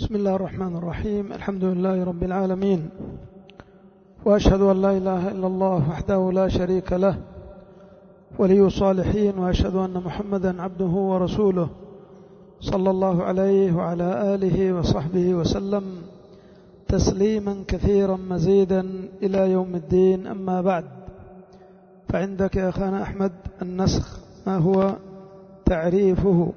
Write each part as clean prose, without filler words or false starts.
بسم الله الرحمن الرحيم. الحمد لله رب العالمين، وأشهد أن لا إله إلا الله وحده لا شريك له ولي الصالحين، وأشهد أن محمدا عبده ورسوله صلى الله عليه وعلى آله وصحبه وسلم تسليما كثيرا مزيدا إلى يوم الدين. أما بعد، فعندك يا أخانا أحمد النسخ ما هو تعريفه؟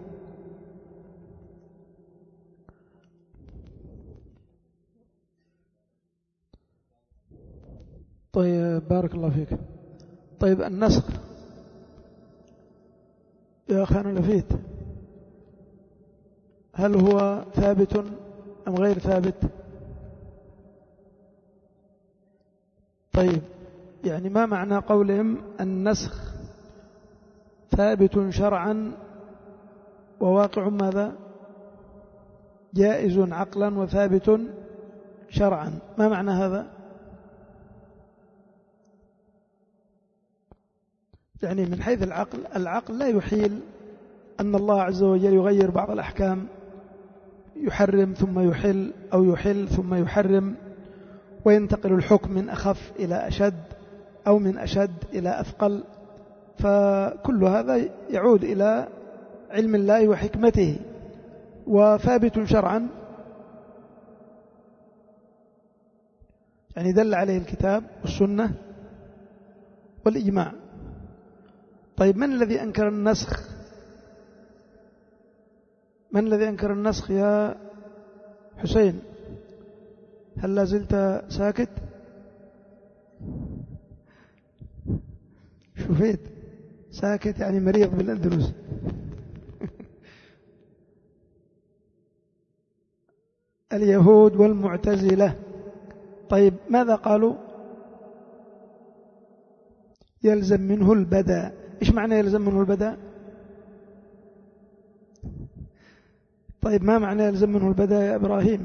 طيب، بارك الله فيك. طيب، النسخ يا أخانا لفيت، هل هو ثابت أم غير ثابت؟ طيب، يعني ما معنى قولهم النسخ ثابت شرعا وواقع ماذا؟ جائز عقلا وثابت شرعا، ما معنى هذا؟ يعني من حيث العقل لا يحيل أن الله عز وجل يغير بعض الأحكام، يحرم ثم يحل أو يحل ثم يحرم، وينتقل الحكم من أخف إلى أشد أو من أشد إلى أثقل، فكل هذا يعود إلى علم الله وحكمته، وثابت شرعا يعني دل عليه الكتاب والسنة والإجماع. طيب، من الذي أنكر النسخ؟ من الذي أنكر النسخ يا حسين؟ هل لا زلت ساكت؟ شوفيت ساكت يعني مريض بالأندلس. اليهود والمعتزلة. طيب، ماذا قالوا؟ يلزم منه البدء. إيش معنى يلزم منه البدء؟ طيب، ما معنى يلزم منه البدء يا إبراهيم؟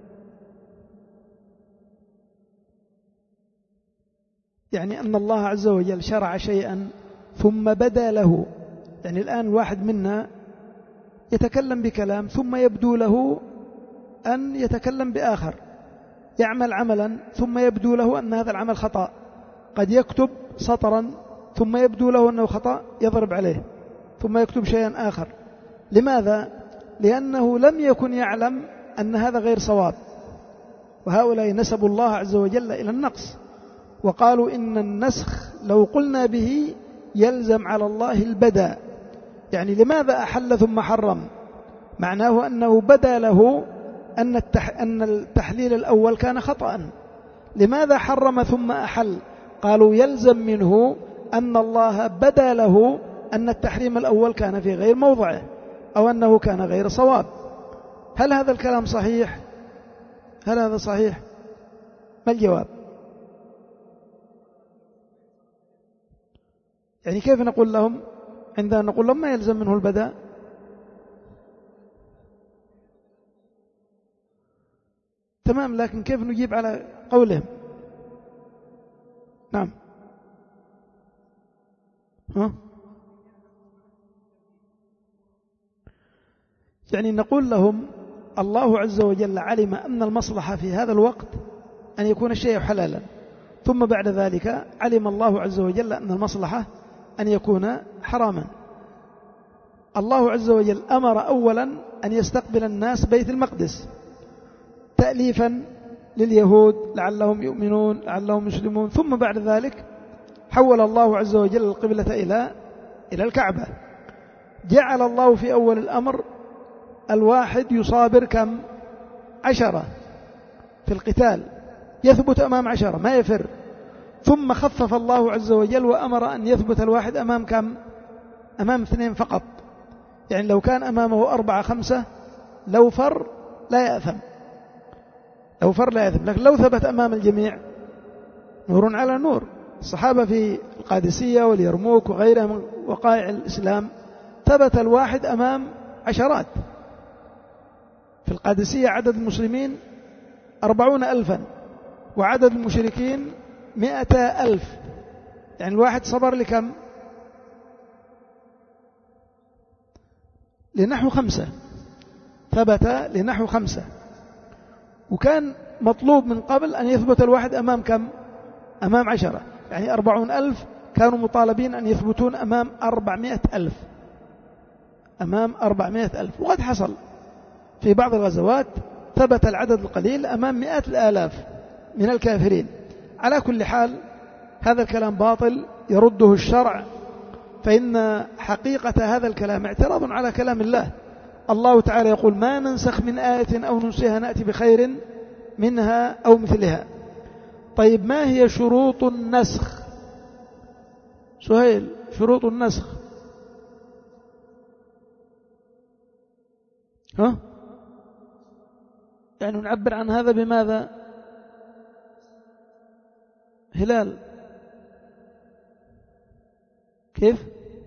يعني أن الله عز وجل شرع شيئا ثم بدا له. يعني الآن الواحد منا يتكلم بكلام ثم يبدو له أن يتكلم بآخر، يعمل عملا ثم يبدو له أن هذا العمل خطأ، قد يكتب سطرا ثم يبدو له أنه خطأ يضرب عليه، ثم يكتب شيئا آخر. لماذا؟ لأنه لم يكن يعلم أن هذا غير صواب، وهؤلاء نسبوا الله عز وجل إلى النقص، وقالوا إن النسخ لو قلنا به يلزم على الله البدء. يعني لماذا أحل ثم حرم؟ معناه أنه بدا له أن التحليل الأول كان خطأ. لماذا حرم ثم أحل؟ قالوا يلزم منه أن الله بدا له أن التحريم الأول كان في غير موضعه، أو أنه كان غير صواب. هل هذا الكلام صحيح؟ هل هذا صحيح؟ ما الجواب؟ يعني كيف نقول لهم عندما نقول لهم ما يلزم منه البدء؟ تمام، لكن كيف نجيب على قولهم؟ نعم، يعني نقول لهم الله عز وجل علم أن المصلحة في هذا الوقت أن يكون الشيء حلالا، ثم بعد ذلك علم الله عز وجل أن المصلحة أن يكون حراما. الله عز وجل أمر أولا أن يستقبل الناس بيت المقدس تأليفا لليهود لعلهم يؤمنون لعلهم يسلمون، ثم بعد ذلك حول الله عز وجل القبلة إلى الكعبة. جعل الله في أول الأمر الواحد يصابر كم؟ 10 في القتال، يثبت أمام 10 ما يفر. ثم خفف الله عز وجل وأمر أن يثبت الواحد أمام كم؟ أمام 2 فقط. يعني لو كان أمامه 4 5 لو فر لا يأثم، لو فر لا يأثم. لكن لو ثبت أمام الجميع نور على نور. الصحابة في القادسية واليرموك وغيرها من وقائع الإسلام ثبت الواحد أمام عشرات. في القادسية عدد المسلمين 40,000 وعدد المشركين 100,000. يعني الواحد صبر لكم؟ لنحو 5، ثبت لنحو 5. وكان مطلوب من قبل أن يثبت الواحد أمام كم؟ أمام 10. يعني 40,000 كانوا مطالبين أن يثبتون أمام 400,000، أمام 400,000. وقد حصل في بعض الغزوات ثبت العدد القليل أمام 100,000 من الكافرين. على كل حال هذا الكلام باطل يرده الشرع، فإن حقيقة هذا الكلام اعتراض على كلام الله. الله تعالى يقول: ما ننسخ من آية أو ننسها نأتي بخير منها أو مثلها. طيب ما هي شروط النسخ؟ سهيل، شروط النسخ يعني نعبر عن هذا بماذا؟ هلال كيف؟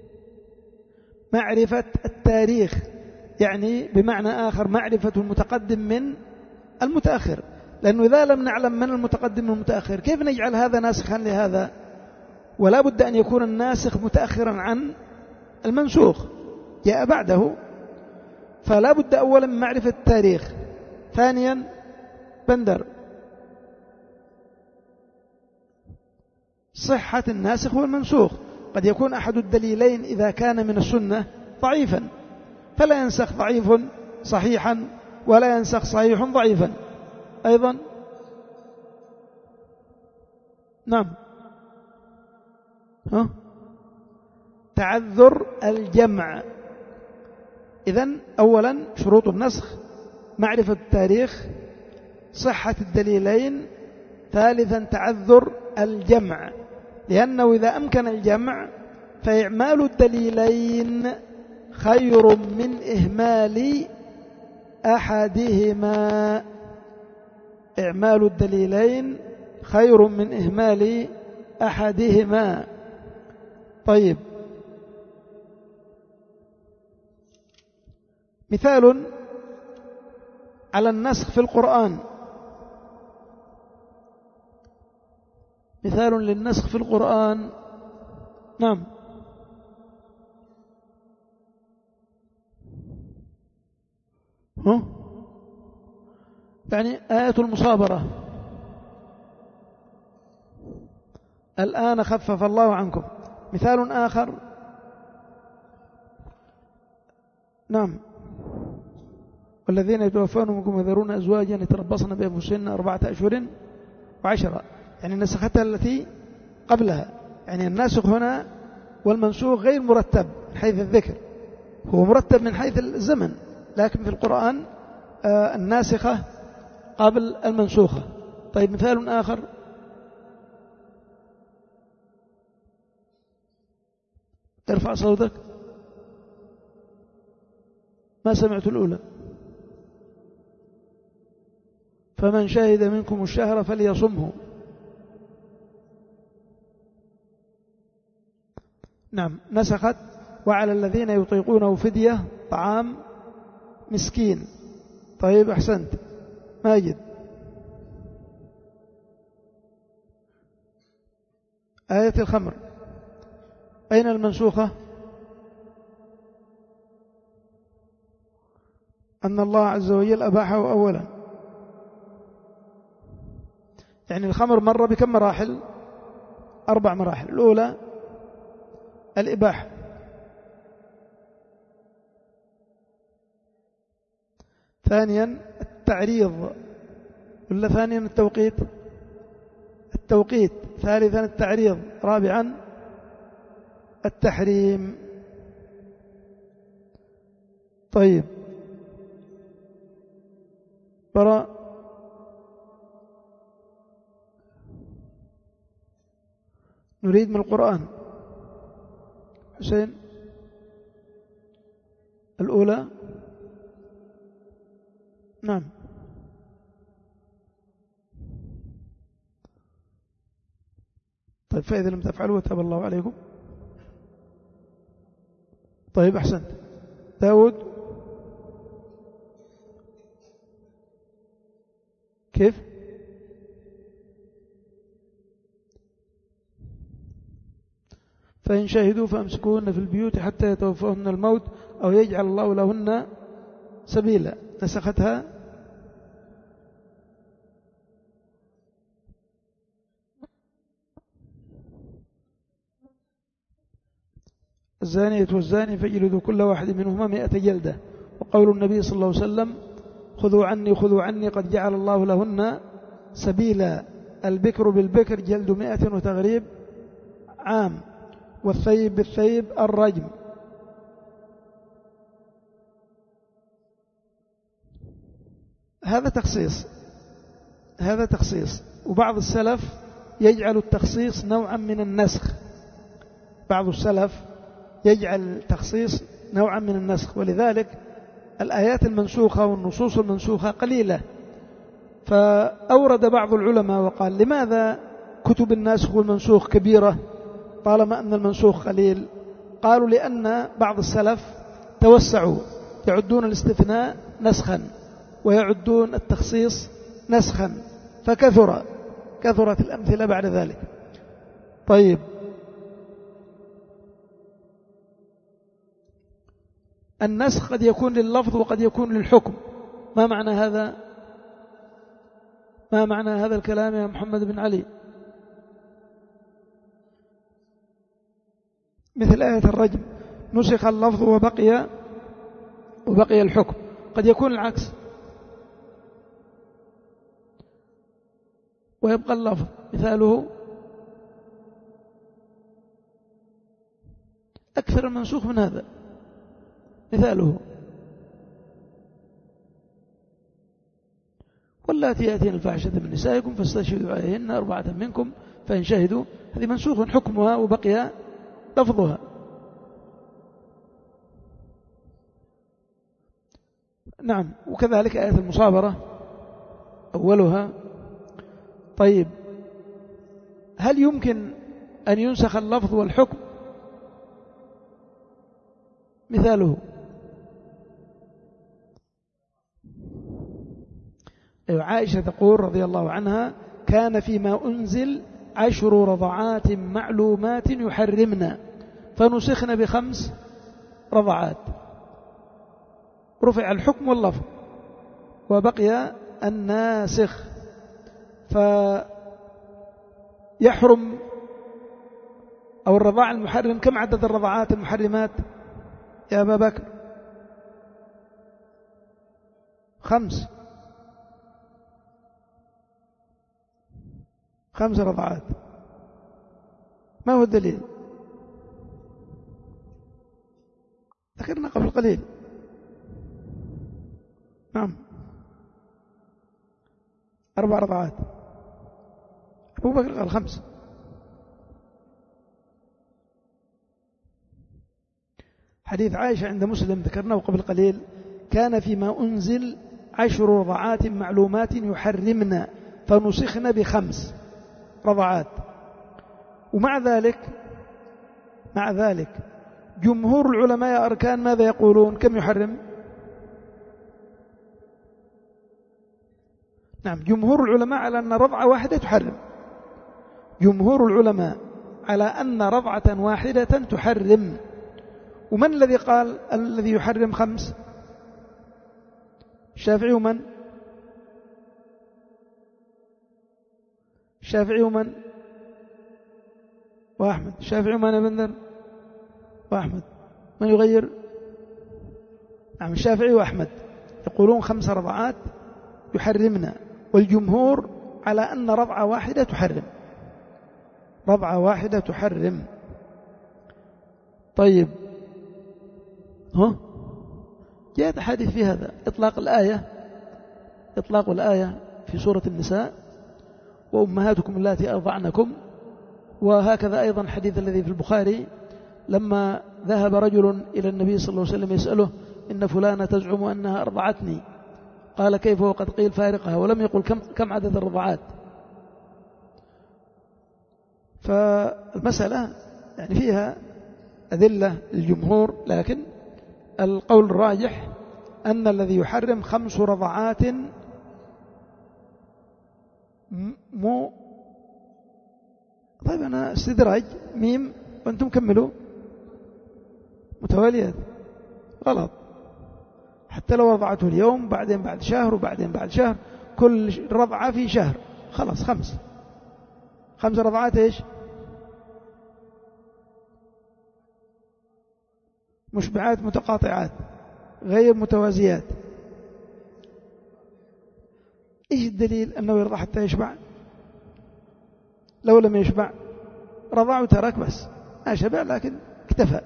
معرفة التاريخ، يعني بمعنى آخر معرفة المتقدم من المتأخر، لأنه إذا لم نعلم من المتقدم من المتأخر كيف نجعل هذا ناسخا لهذا؟ ولا بد أن يكون الناسخ متأخرا عن المنسوخ جاء بعده، فلا بد أولا من معرفة التاريخ. ثانيا بندر صحة الناسخ والمنسوخ. قد يكون أحد الدليلين إذا كان من السنة ضعيفا فلا ينسخ ضعيف صحيحا، ولا ينسخ صحيح ضعيفا أيضا. نعم. تعذر الجمع. إذن أولا شروط النسخ معرفة التاريخ، صحة الدليلين، ثالثا تعذر الجمع، لأنه إذا أمكن الجمع فإعمال الدليلين خير من إهمال أحدهما. إعمال الدليلين خير من إهمال أحدهما. طيب، مثال على النسخ في القرآن، مثال للنسخ في القرآن. نعم. يعني آية المصابرة: الآن خفف الله عنكم. مثال آخر: نعم، والذين يتوفون منكم ويذرون أزواجا يتربصن بأنفسهن 4 أشهر و10. يعني نسختها التي قبلها. يعني الناسخ هنا والمنسوخ غير مرتب من حيث الذكر، هو مرتب من حيث الزمن، لكن في القرآن الناسخة قبل المنسوخة. طيب مثال آخر: ارفع صوتك، ما سمعت الأولى. فمن شهد منكم الشهر فليصمه. نعم، نسخت: وعلى الذين يطيقونه فدية طعام مسكين. طيب أحسنت. ماجد: آية الخمر أين المنسوخة؟ أن الله عز وجل أباحه أولا. يعني الخمر مر بكم مراحل؟ 4 مراحل. الأولى الإباحة، ثانيا التعريض، ولا ثانيا التوقيت؟ التوقيت. ثالثا التعريض. رابعا التحريم. طيب براء، نريد من القرآن. حسين: الأولى. نعم. طيب فإذا لم تفعلوا وتاب الله عليكم. طيب أحسنت. داود: كيف؟ فإن شهدوا فأمسكوهن في البيوت حتى يتوفاهن الموت أو يجعل الله لهن سبيلا. نسختها الزانية والزاني فاجلدوا كل واحد منهما 100 جلدة. وقول النبي صلى الله عليه وسلم خذوا عني قد جعل الله لهن سبيلا، البكر بالبكر جلد 100 وتغريب عام، والثيب بالثيب الرجم. هذا تخصيص. وبعض السلف يجعل التخصيص نوعا من النسخ، بعض السلف يجعل التخصيص نوعا من النسخ، ولذلك الآيات المنسوخة والنصوص المنسوخة قليلة. فأورد بعض العلماء وقال لماذا كتب الناسخ والمنسوخ كبيرة طالما أن المنسوخ قليل؟ قالوا لأن بعض السلف توسعوا، يعدون الاستثناء نسخا ويعدون التخصيص نسخا، فكثرت الأمثلة بعد ذلك. طيب، النسخ قد يكون لللفظ وقد يكون للحكم. ما معنى هذا الكلام يا محمد بن علي؟ مثل آية الرجم، نسخ اللفظ وبقي الحكم. قد يكون العكس، ويبقى اللفظ. مثاله أكثر المنسوخ من هذا. مثاله واللاتي يأتين الفاحشة من نسائكم فاستشهدوا عليهن 4 منكم فإن شهدوا. هذه منسوخ حكمها وبقي لفظها. نعم. وكذلك آية المصابرة أولها. طيب، هل يمكن أن ينسخ اللفظ والحكم؟ مثاله عائشة تقول رضي الله عنها كان فيما أنزل 10 رضعات معلومات يحرمنا فنسخن ب5 رضعات، رفع الحكم واللفظ وبقي الناسخ. فيحرم أو الرضاع المحرم، كم عدد الرضعات المحرمات يا أبا بكر؟ 5 رضعات. ما هو الدليل؟ ذكرنا قبل قليل. نعم، 4 رضعات. أبو بكر قال 5. حديث عائشة عند مسلم ذكرناه قبل قليل، كان فيما أنزل 10 رضعات معلومات يحرمنا فنسخن ب5 رضعات. ومع ذلك جمهور العلماء يا أركان ماذا يقولون؟ كم يحرم؟ نعم، جمهور العلماء على أن رضعة واحدة تحرم. جمهور العلماء على أن رضعة واحدة تحرم. ومن الذي قال الذي يحرم 5؟ الشافعي ومن؟ الشافعي ومن؟ وأحمد. الشافعي ومن يا بندر؟ وأحمد. من يغير؟ نعم، الشافعي وأحمد يقولون 5 رضعات يحرمنا، والجمهور على أن رضعة واحدة تحرم. رضعة واحدة تحرم. طيب، جاءت حديث في هذا إطلاق الآية في سورة النساء وأمهاتكم اللاتي أرضعنكم. وهكذا أيضا حديث الذي في البخاري لما ذهب رجل إلى النبي صلى الله عليه وسلم يسأله إن فلانة تزعم أنها أرضعتني، قال كيف وقد قيل فارقها، ولم يقل كم عدد الرضعات. فالمسألة يعني فيها أدلة الجمهور، لكن القول الراجح أن الذي يحرم 5 رضعات طيب، أنا استدراج ميم وأنتم كملوا متواليات غلط. حتى لو رضعته اليوم بعدين بعد شهر وبعدين بعد شهر، كل رضعة في شهر، خلاص 5 رضعات. إيش مشبعات متقاطعات غير متوازيات. إيش الدليل أنه يرضع حتى يشبع؟ لو لم يشبع رضع وترك بس، ما شبع لكن اكتفى.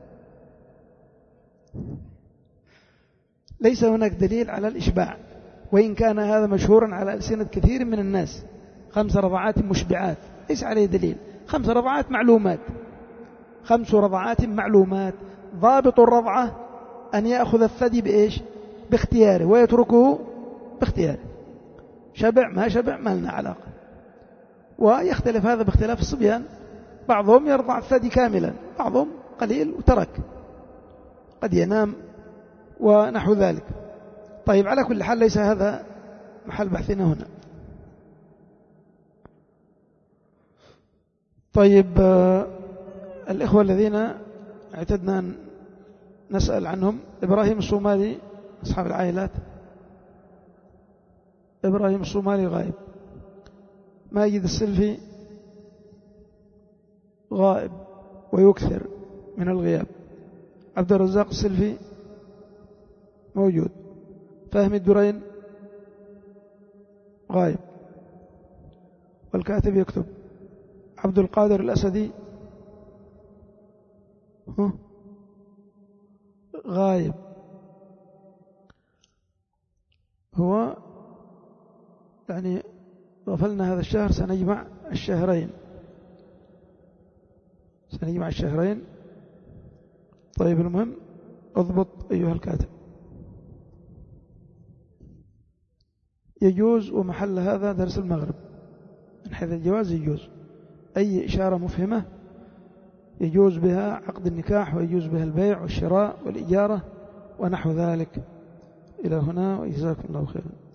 ليس هناك دليل على الإشباع، وإن كان هذا مشهورا على ألسنة كثير من الناس. 5 رضعات مشبعات ليس عليه دليل. 5 رضعات معلومات، 5 رضعات معلومات. ضابط الرضعة أن يأخذ الثدي بإيش؟ باختياره، ويتركه باختياره. شبع ما شبع ما لنا علاقة. ويختلف هذا باختلاف الصبيان، بعضهم يرضع الثدي كاملا، بعضهم قليل وترك، قد ينام ونحو ذلك. طيب، على كل حال ليس هذا محل بحثنا هنا. طيب، الإخوة الذين اعتدنا أن نسأل عنهم: إبراهيم الصومالي، أصحاب العائلات. إبراهيم الصومالي غائب. ماجد السلفي غائب ويكثر من الغياب. عبد الرزاق السلفي موجود. فهمي الدرين غائب والكاتب يكتب. عبد القادر الأسدي غائب. هو يعني غفلنا هذا الشهر، سنجمع الشهرين. طيب، المهم اضبط أيها الكاتب. يجوز، ومحل هذا درس المغرب، من حيث الجواز يجوز أي إشارة مفهمة يجوز بها عقد النكاح، ويجوز بها البيع والشراء والإجارة ونحو ذلك. إلى هنا، وجزاكم الله خيرا.